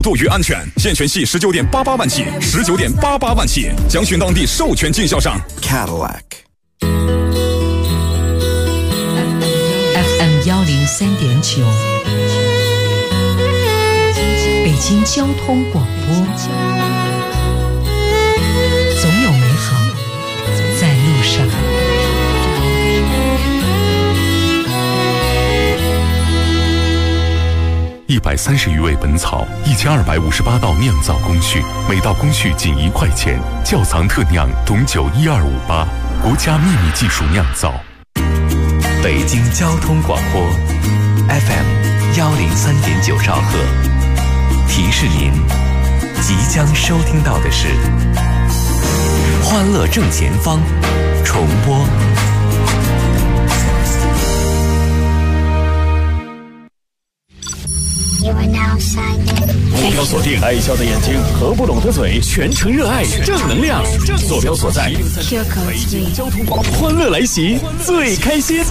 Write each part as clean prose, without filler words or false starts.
度于安全，现权系19.88万起，19.88万起，将寻当地授权经销商 Cadillac。 FM 103.9，北京交通广播，总有美好在路上。 130余味本草，1258道酿造工序，每道工序仅1块钱。窖藏特酿董酒12588，国家秘密技术酿造。 北京交通广播 FM 103.9兆赫，提示您即将收听到的是《欢乐正前方》重播。 目标锁定，爱笑的眼睛，合不拢的嘴，全程热爱正能量。坐标所在，北京交通广播，欢乐来袭，最开心。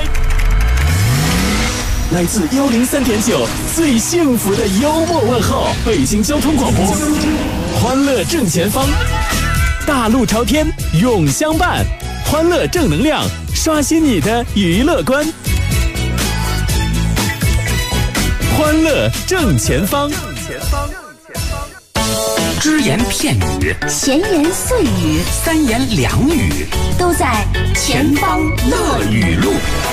来自103.9，最幸福的幽默问候，北京交通广播，欢乐正前方，大路朝天，永相伴，欢乐正能量，刷新你的娱乐观。欢乐正前方， 只言片语， 闲言碎语， 三言两语， 都在前方乐语录。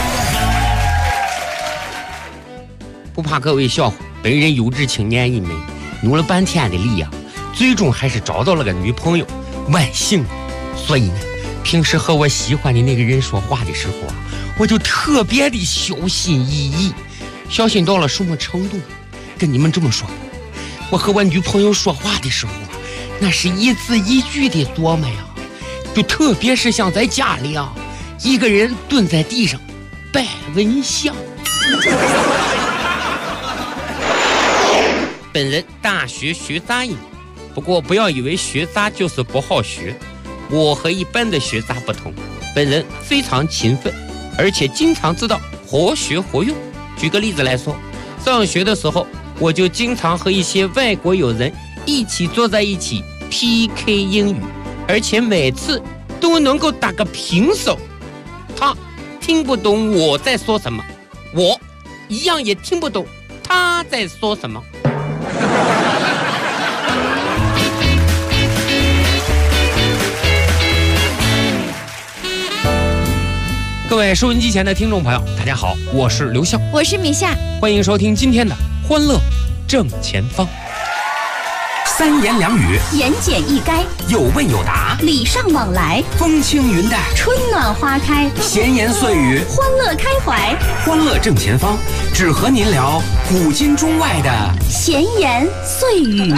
不怕各位笑话，本人有志青年一枚，努了半天的力啊，最终还是找到了个女朋友，万幸。所以呢，平时和我喜欢的那个人说话的时候啊，我就特别的小心翼翼。小心到了什么程度？跟你们这么说，我和我女朋友说话的时候啊，那是一字一句的琢磨呀，就特别是像在家里啊，一个人蹲在地上拜蚊香。本人大学学杂音，不过不要以为学杂就是不好学，我和一般的学杂不同，本人非常勤奋，而且经常知道活学活用。举个例子来说，上学的时候，我就经常和一些外国友人一起坐在一起 PK 英语，而且每次都能够打个平手。他听不懂我在说什么，我一样也听不懂他在说什么。各位收音机前的听众朋友，大家好，我是刘笑， 我是米夏， 欢迎收听今天的欢乐正前方。三言两语， 言简意赅， 有问有答， 礼尚往来， 风轻云淡， 春暖花开， 闲言碎语， 欢乐开怀。 欢乐正前方，只和您聊古今中外的闲言碎语。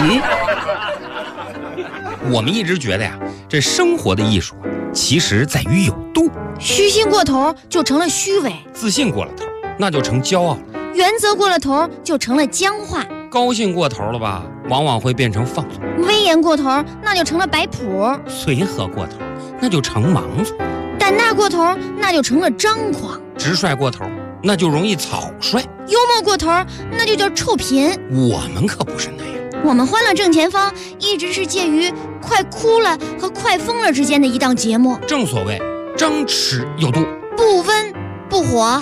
我们一直觉得呀，这生活的艺术其实在于有度。 虚心过头就成了虚伪， 自信过了头那就成骄傲了， 原则过了头就成了僵化， 高兴过头了吧，往往会变成放纵， 威严过头那就成了摆谱， 随和过头那就成盲从， 胆大过头那就成了张狂， 直率过头那就容易草率， 幽默过头那就叫臭贫。 我们可不是那样， 我们欢乐正前方一直是介于快哭了和快疯了之间的一档节目， 正所谓张弛有度， 不温不火，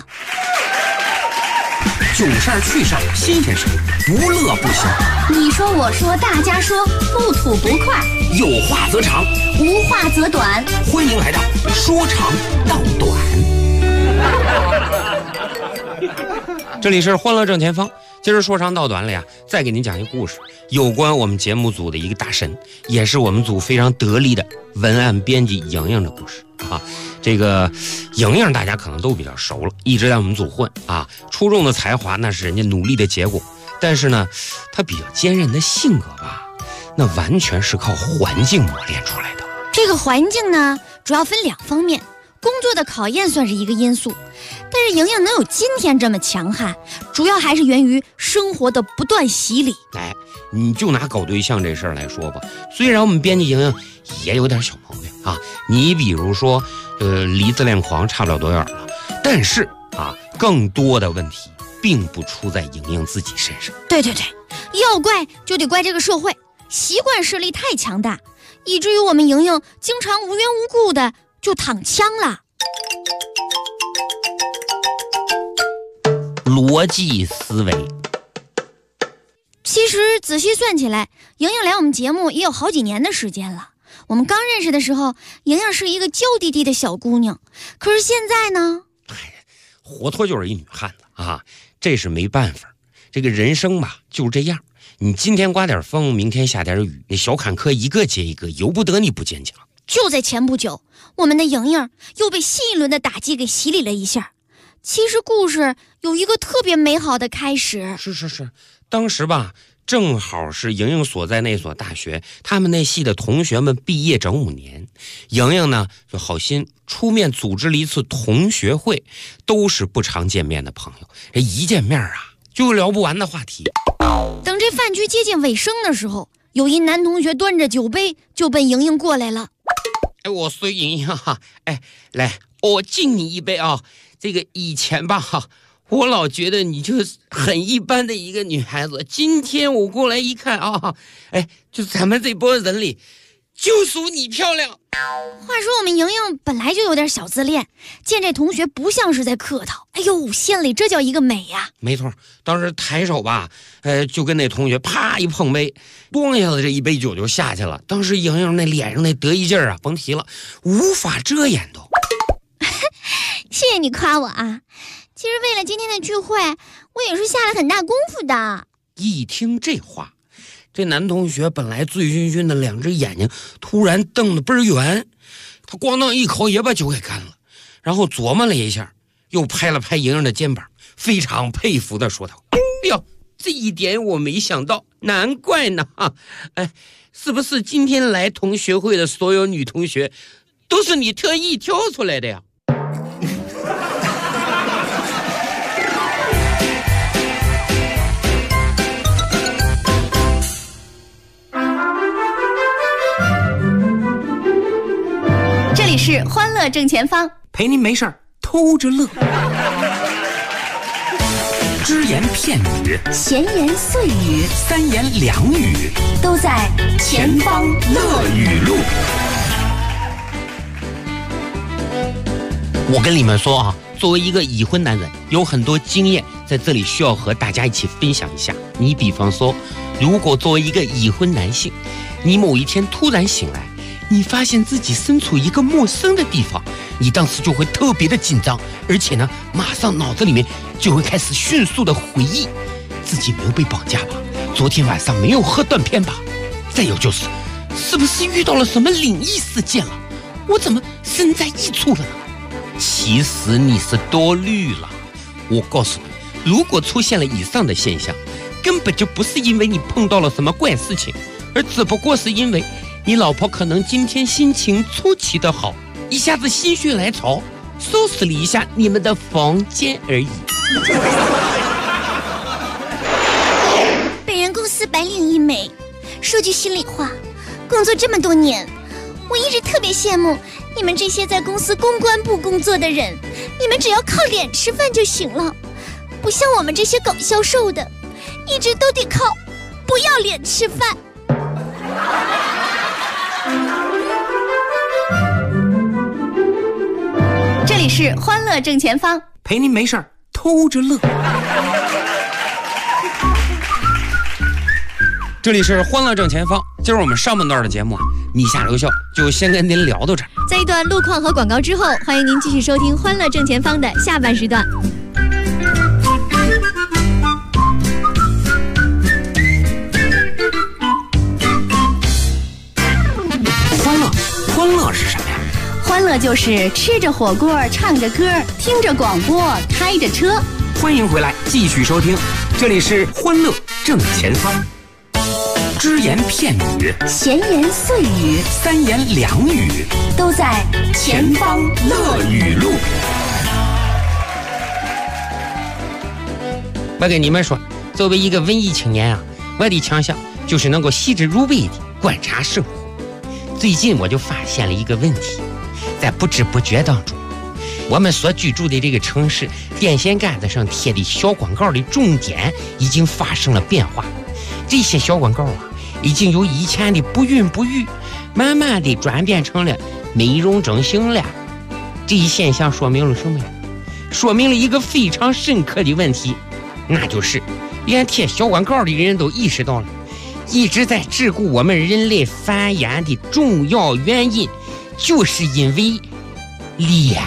囧事儿趣事儿新鲜事儿，不乐不笑。 你说我说大家说，不吐不快， 有话则长， 无话则短， 欢迎来到说长道短。这里是欢乐正前方，今儿说长道短了呀，再给您讲一个故事，有关我们节目组的一个大神，也是我们组非常得力的文案编辑莹莹的故事啊。这个莹莹大家可能都比较熟了，一直在我们组混啊，出众的才华那是人家努力的结果，但是呢，她比较坚韧的性格吧，那完全是靠环境磨练出来的。 这个环境呢，主要分两方面，工作的考验算是一个因素，但是莹莹能有今天这么强悍，主要还是源于生活的不断洗礼。 哎，你就拿搞对象这事儿来说吧，虽然我们编辑莹莹也有点小毛病啊，你比如说离自恋狂差不了多远了，但是啊，更多的问题并不出在莹莹自己身上。 对对对， 要怪就得怪这个社会，习惯势力太强大，以至于我们莹莹经常无缘无故的就躺枪了。 逻辑思维。 其实仔细算起来，莹莹来我们节目也有好几年的时间了。我们刚认识的时候，莹莹是一个娇滴滴的小姑娘，可是现在呢， 活脱就是一女汉子啊！这是没办法，这个人生吧就是这样，你今天刮点风，明天下点雨，那小坎坷一个接一个，由不得你不坚强。 就在前不久，我们的莹莹又被新一轮的打击给洗礼了一下。其实故事有一个特别美好的开始。 是，当时吧，正好是莹莹所在那所大学，他们那系的同学们毕业整5年，莹莹呢就好心出面组织了一次同学会，都是不常见面的朋友，这一见面啊就聊不完的话题。 等这饭局接近尾声的时候，有一男同学端着酒杯就奔莹莹过来了。 我随莹莹哈，来，我敬你一杯啊！这个以前吧我老觉得你就是很一般的一个女孩子，今天我过来一看啊，就咱们这波人里就属你漂亮。 话说我们莹莹本来就有点小自恋，见这同学不像是在客套，哎呦，心里这叫一个美呀！ 没错，当时抬手吧，就跟那同学啪一碰杯，咣一下子这一杯酒就下去了。当时莹莹那脸上那得意劲儿啊，甭提了，无法遮掩都。 谢谢你夸我啊！其实为了今天的聚会，我也是下了很大功夫的。 一听这话，这男同学本来醉醺醺的两只眼睛突然瞪得倍儿圆，他咣当一口也把酒给干了，然后琢磨了一下，又拍了拍莹莹的肩膀，非常佩服的说道：“哎呦，这一点我没想到，难怪呢！是不是今天来同学会的所有女同学都是你特意挑出来的呀？” 这里是欢乐正前方， 陪您没事偷着乐。只言片语， 闲言碎语， 三言两语， 都在前方乐语录。 我跟你们说啊，作为一个已婚男人，有很多经验在这里需要和大家一起分享一下。你比方说，如果作为一个已婚男性，你某一天突然醒来，你发现自己身处一个陌生的地方，你当时就会特别的紧张，而且呢，马上脑子里面就会开始迅速的回忆，自己没有被绑架吧？昨天晚上没有喝断片吧？再有就是，是不是遇到了什么灵异事件了？我怎么身在异处了呢？其实你是多虑了。我告诉你，如果出现了以上的现象，根本就不是因为你碰到了什么怪事情，而只不过是因为你老婆可能今天心情出奇的好，一下子心血来潮，收拾了一下你们的房间而已。 本人公司白领一枚，说句心里话，工作这么多年，我一直特别羡慕你们这些在公司公关部工作的人，你们只要靠脸吃饭就行了，不像我们这些搞销售的，一直都得靠不要脸吃饭。这里是欢乐正前方， 陪您没事偷着乐。 这里是欢乐正前方，今儿我们上半段的节目啊，米下留校就先跟您聊到这儿。 在一段路况和广告之后，欢迎您继续收听欢乐正前方的下半时段。 欢乐是什么呀？ 欢乐就是吃着火锅，唱着歌，听着广播，开着车。 欢迎回来，继续收听，这里是欢乐正前方。只言片语， 闲言碎语， 三言两语， 都在前方乐语录。 我跟你们说，作为一个文艺青年啊，我的强项就是能够细致入微的观察生活。最近我就发现了一个问题，在不知不觉当中，我们所居住的这个城市电线杆子上贴的小广告的重点已经发生了变化。 这些小广告啊，已经由以前的不孕不育，慢慢的转变成了美容整形了。这一现象说明了什么呀？说明了一个非常深刻的问题，那就是连贴小广告的人都意识到了，一直在桎梏我们人类繁衍的重要原因，就是因为脸。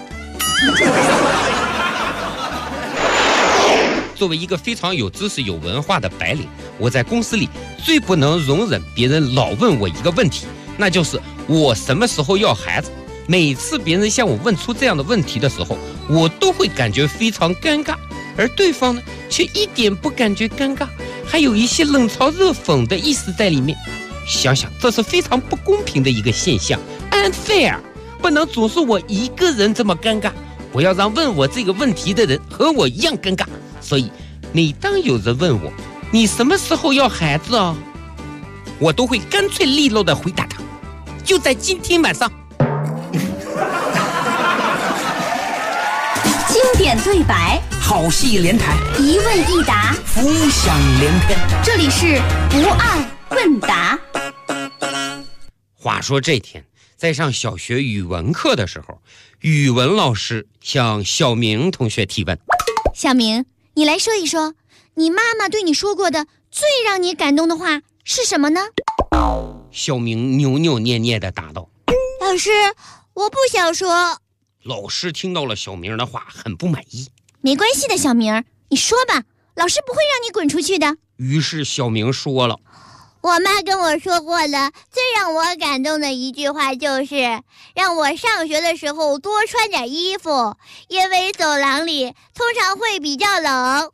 作为一个非常有知识有文化的白领，我在公司里最不能容忍别人老问我一个问题，那就是我什么时候要孩子。每次别人向我问出这样的问题的时候，我都会感觉非常尴尬，而对方呢却一点不感觉尴尬，还有一些冷嘲热讽的意思在里面。想想这是非常不公平的一个现象 ，unfair， 不能总是我一个人这么尴尬，我要让问我这个问题的人和我一样尴尬。所以每当有人问我你什么时候要孩子啊，我都会干脆利落地回答他，就在今天晚上。 经典对白， 好戏连台， 一问一答， 浮想联翩。 这里是不二问答。 话说这天在上小学语文课的时候，语文老师向小明同学提问： 小明，你来说一说，你妈妈对你说过的最让你感动的话是什么呢？ 小明扭扭捏捏地答道： 老师，我不想说。 老师听到了小明的话，很不满意。 没关系的，小明，你说吧，老师不会让你滚出去的。 于是小明说了： 我妈跟我说过的最让我感动的一句话就是让我上学的时候多穿点衣服，因为走廊里通常会比较冷。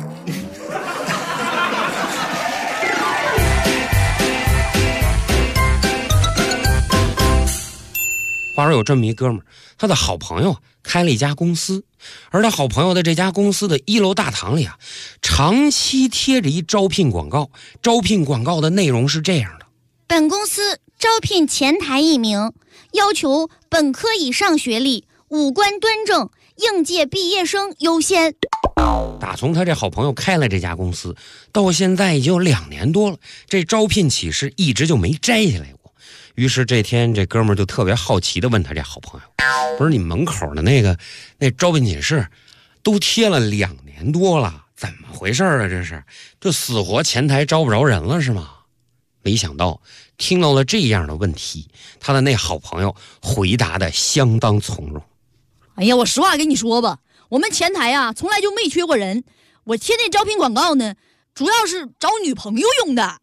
话说有这么一哥们儿，他的好朋友开了一家公司，而他好朋友的这家公司的1楼大堂里啊，长期贴着一招聘广告。招聘广告的内容是这样的： 本公司招聘前台1名，要求本科以上学历，五官端正，应届毕业生优先。 打从他这好朋友开了这家公司到现在已经有2年多了，这招聘启事一直就没摘下来过。于是这天这哥们儿就特别好奇地问他这好朋友：不是你门口的那招聘启事都贴了2年多了，怎么回事啊？这死活前台招不着人了是吗？没想到听到了这样的问题，他的那好朋友回答的相当从容。 哎呀，我实话跟你说吧，我们前台啊从来就没缺过人，我贴那招聘广告呢主要是找女朋友用的。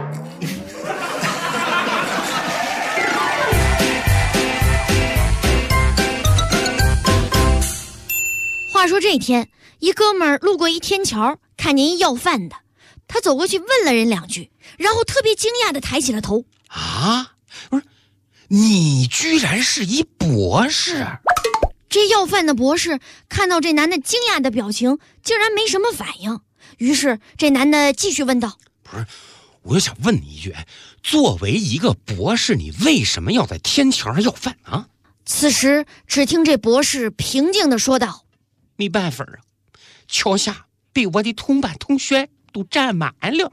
话说这天，一哥们儿路过一天桥，看见一要饭的，他走过去问了人2句，然后特别惊讶地抬起了头。 啊，不是，你居然是一博士？ 这要饭的博士看到这男的惊讶的表情，竟然没什么反应。于是这男的继续问道： 不是，我就想问你一句，作为一个博士，你为什么要在天桥上要饭啊？ 此时只听这博士平静地说道： 没办法啊，桥下被我的同班同学都站满了。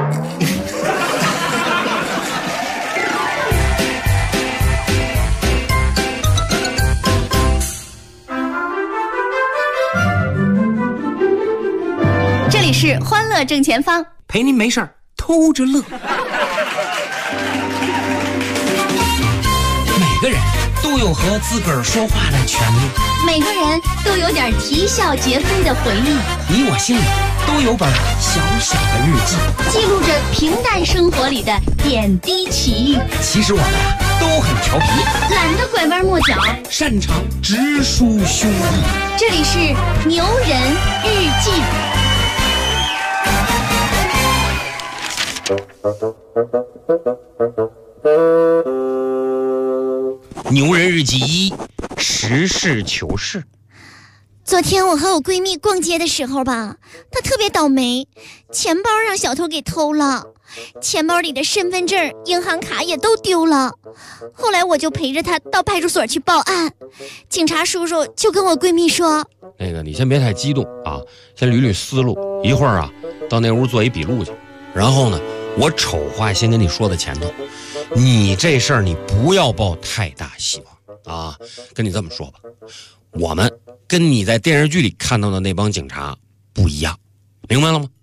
这里是欢乐正前方， 陪您没事儿偷着乐。每个人都有和自个儿说话的权利， 每个人都有点啼笑皆非的回忆， 你我心里都有本小小的日记， 记录着平淡生活里的点滴奇遇。 其实我们都很调皮， 懒得拐弯抹角， 擅长直抒胸臆。 这里是牛人日记。 牛人日记1，实事求是。 昨天我和我闺蜜逛街的时候吧，她特别倒霉，钱包让小偷给偷了，钱包里的身份证、银行卡也都丢了。后来我就陪着她到派出所去报案，警察叔叔就跟我闺蜜说： 你先别太激动啊，先捋捋思路，一会儿啊到那屋做一笔录去。 然后呢，我丑话先跟你说在前头，你这事儿你不要抱太大希望啊！跟你这么说吧，我们跟你在电视剧里看到的那帮警察不一样，明白了吗？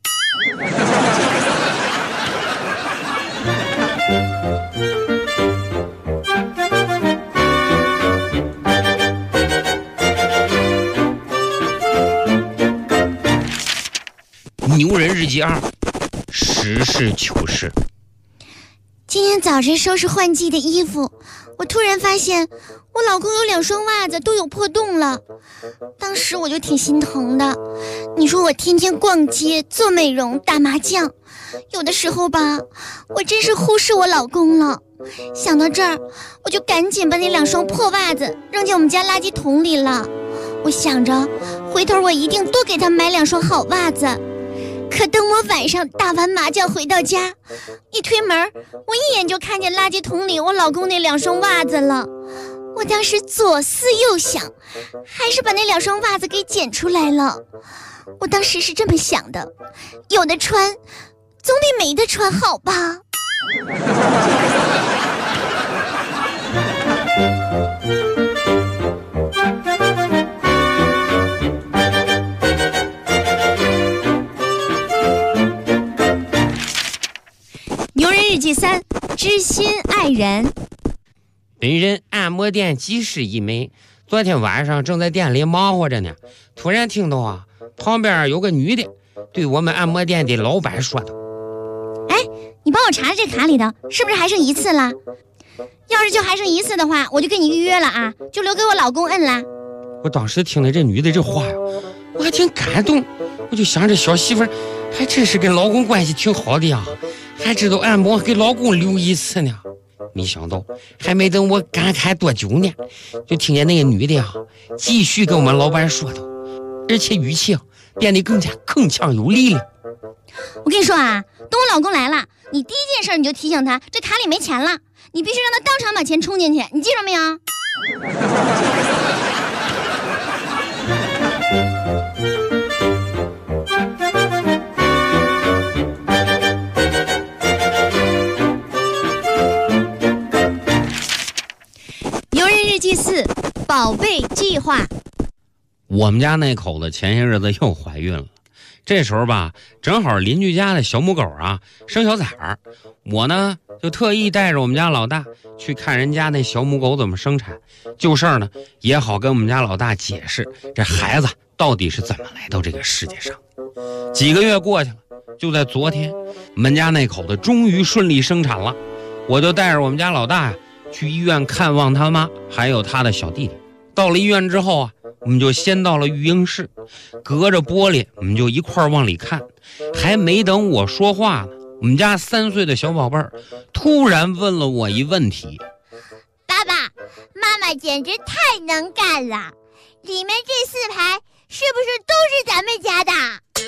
牛人日记2，实事求是。 今天早晨收拾换季的衣服，我突然发现我老公有2双袜子都有破洞了，当时我就挺心疼的。你说我天天逛街、做美容、打麻将，有的时候吧，我真是忽视我老公了。想到这儿，我就赶紧把那2双破袜子扔进我们家垃圾桶里了。我想着，回头我一定多给他买2双好袜子。可等我晚上打完麻将回到家，一推门，我一眼就看见垃圾桶里我老公那2双袜子了。我当时左思右想，还是把那2双袜子给捡出来了。我当时是这么想的，有的穿总比没得穿好吧。牛人日记3，知心爱人。 本人按摩店技师一枚，昨天晚上正在店里忙活着呢，突然听到啊，旁边有个女的对我们按摩店的老板说的：“ 哎，你帮我查查这卡里的是不是还剩1次了？要是就还剩1次的话，我就跟你预约了啊，就留给我老公摁了。” 我当时听了这女的这话呀，我还挺感动，我就想这小媳妇还真是跟老公关系挺好的呀，还知道按摩给老公留1次呢。没想到还没等我感慨多久呢，就听见那个女的呀继续跟我们老板说的，而且语气变得更加铿锵有力了。 我跟你说啊，等我老公来了，你第一件事你就提醒他这卡里没钱了，你必须让他当场把钱充进去，你记着没有？牛人日记4，宝贝计划。 我们家那口子前些日子又怀孕了，这时候吧，正好邻居家的小母狗啊生小崽儿，我呢就特意带着我们家老大去看人家那小母狗怎么生产，就事儿呢也好跟我们家老大解释这孩子到底是怎么来到这个世界上。几个月过去了，就在昨天，我们家那口子终于顺利生产了，我就带着我们家老大呀去医院看望他妈还有他的小弟弟。到了医院之后啊，我们就先到了育婴室，隔着玻璃我们就一块往里看。还没等我说话呢，我们家3岁的小宝贝儿突然问了我一问题： 爸爸妈妈简直太能干了，里面这4排是不是都是咱们家的？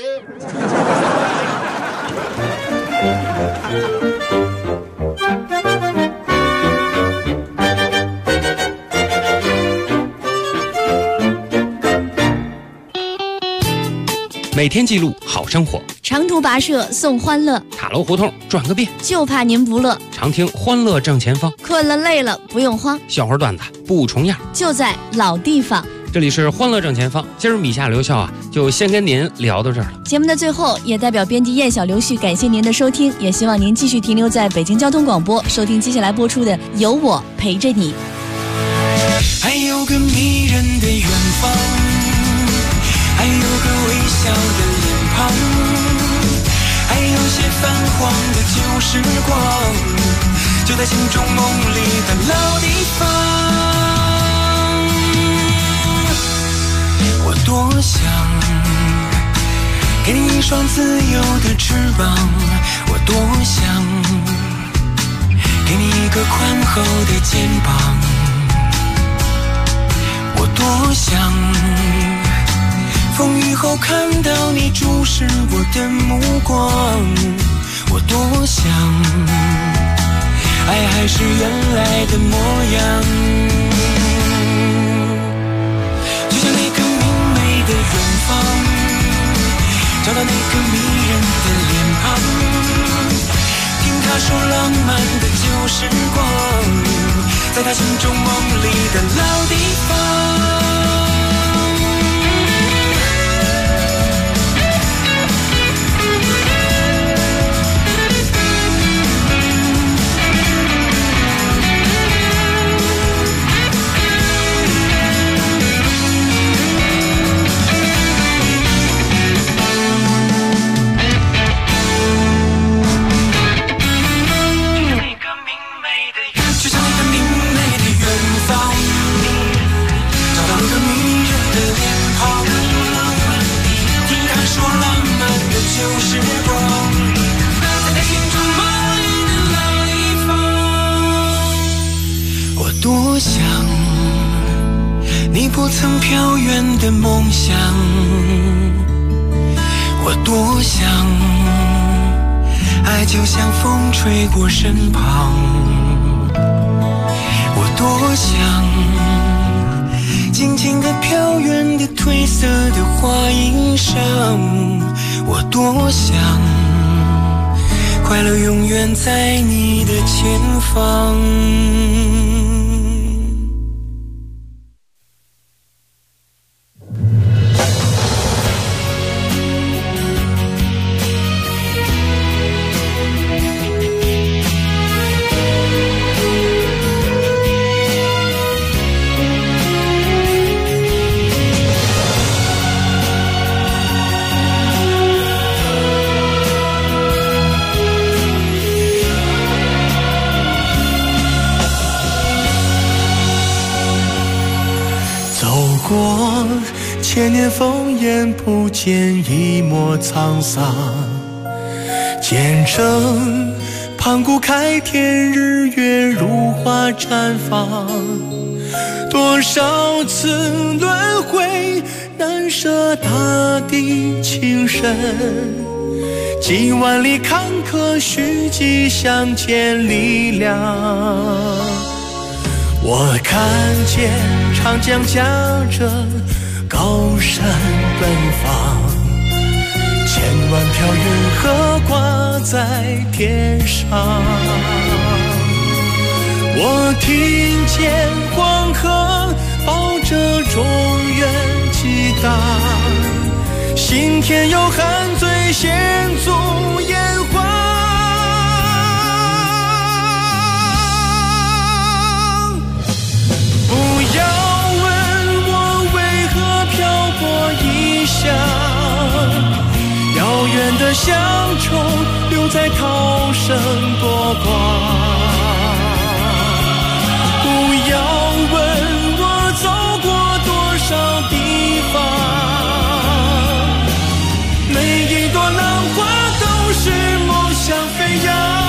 每天记录好生活， 长途跋涉送欢乐， 塔楼胡同转个遍， 就怕您不乐。 常听欢乐正前方， 困了累了不用慌， 笑话段子不重样， 就在老地方。 这里是欢乐正前方，今儿米夏刘笑啊，就先跟您聊到这儿了。 节目的最后，也代表编辑燕小刘旭感谢您的收听，也希望您继续停留在北京交通广播，收听接下来播出的《有我陪着你》。 还有个迷人的远方，还有个微笑的脸庞，还有些泛黄的旧时光，就在心中梦里的老地方。我多想给你一双自由的翅膀，我多想给你一个宽厚的肩膀，我多想风雨后看到你注视我的目光，我多想爱还是原来的模样，就像那个明媚的远方， 找到那个迷人的脸庞，听他说浪漫的旧时光，在他心中梦里的老地方。旧时光，在他心中梦里的老地方。我多想你不曾飘远的梦想，我多想爱就像风吹过身旁，我多想静静地飘远的褪色的花衣裳，我多想快乐永远在你的前方。 千年烽烟不见一抹沧桑，见证盘古开天，日月如花绽放。多少次轮回，难舍大地情深，几万里坎坷，虚迹相见力量。我看见长江驾着高山奔放，千万条云河挂在天上。我听见黄河抱着中原激荡，心田有汉醉献足炎黄。不要异乡，遥远的乡愁留在涛声波光。不要问我走过多少地方，每一朵浪花都是梦想飞扬。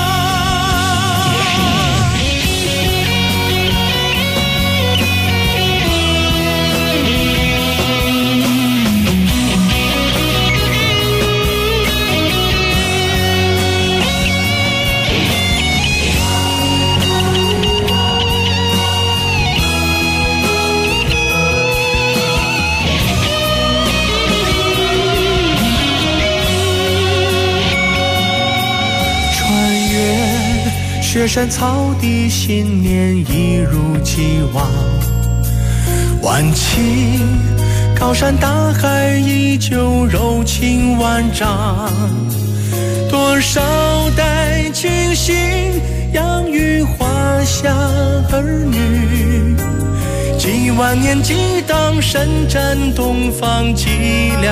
雪山草地，信念一如既往。晚晴，高山大海依旧柔情万丈。多少代清醒，养育华夏儿女。几万年激荡，伸展东方脊梁。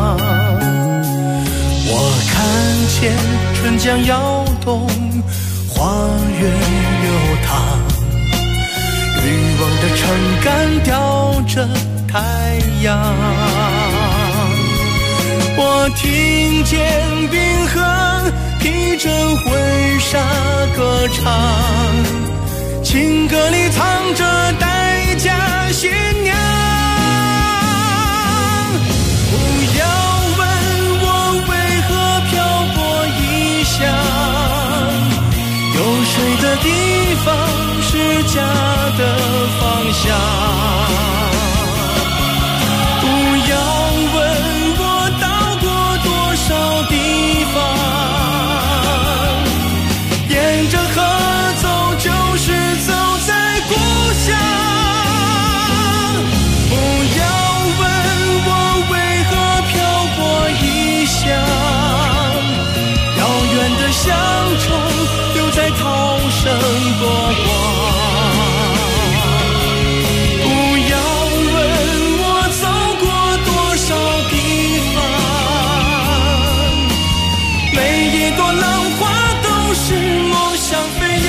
我看见春江摇动，花月流淌，渔翁的撑杆吊着太阳。我听见冰河披着婚纱歌唱，情歌里藏着待嫁新娘。不要问我为何漂泊异乡，有水的地方是家的方向。不要问我到过沿着河走，就是走在故乡。不要问我为何漂泊异乡，遥远的乡愁留在涛声波光。不要问我走过多少地方，每一朵浪花都是梦想飞扬，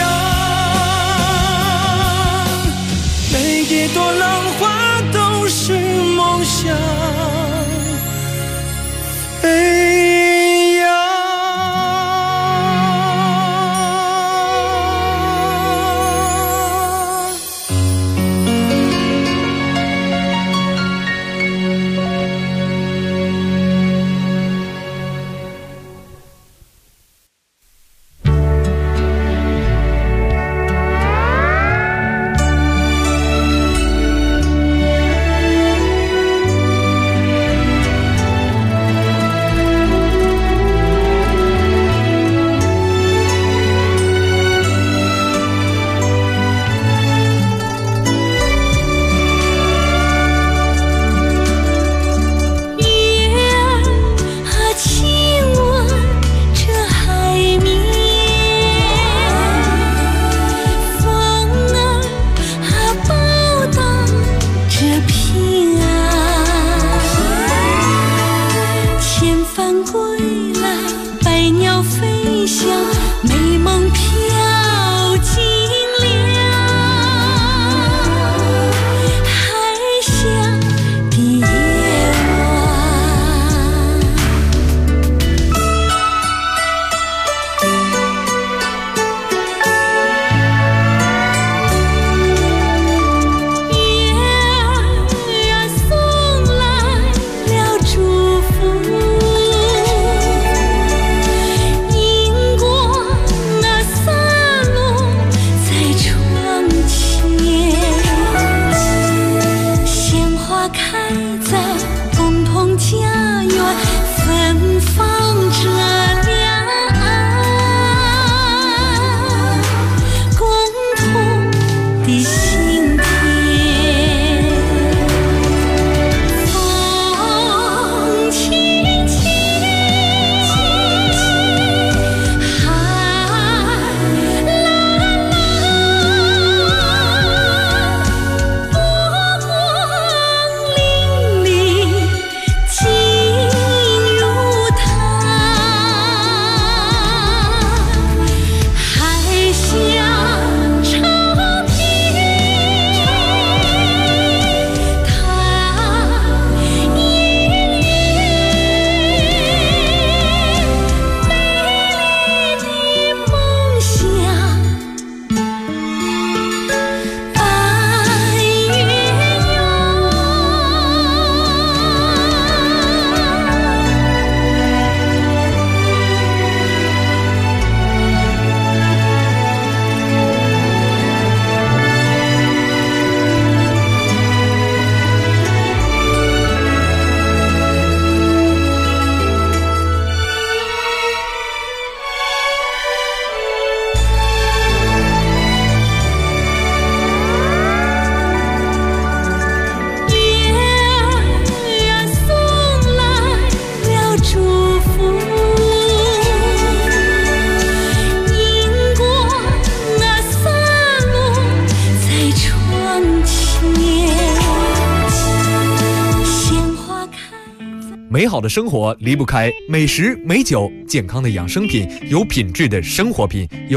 每一朵浪花都是梦想飞扬。 美好的生活离不开美食、美酒、健康的养生品、有品质的生活品。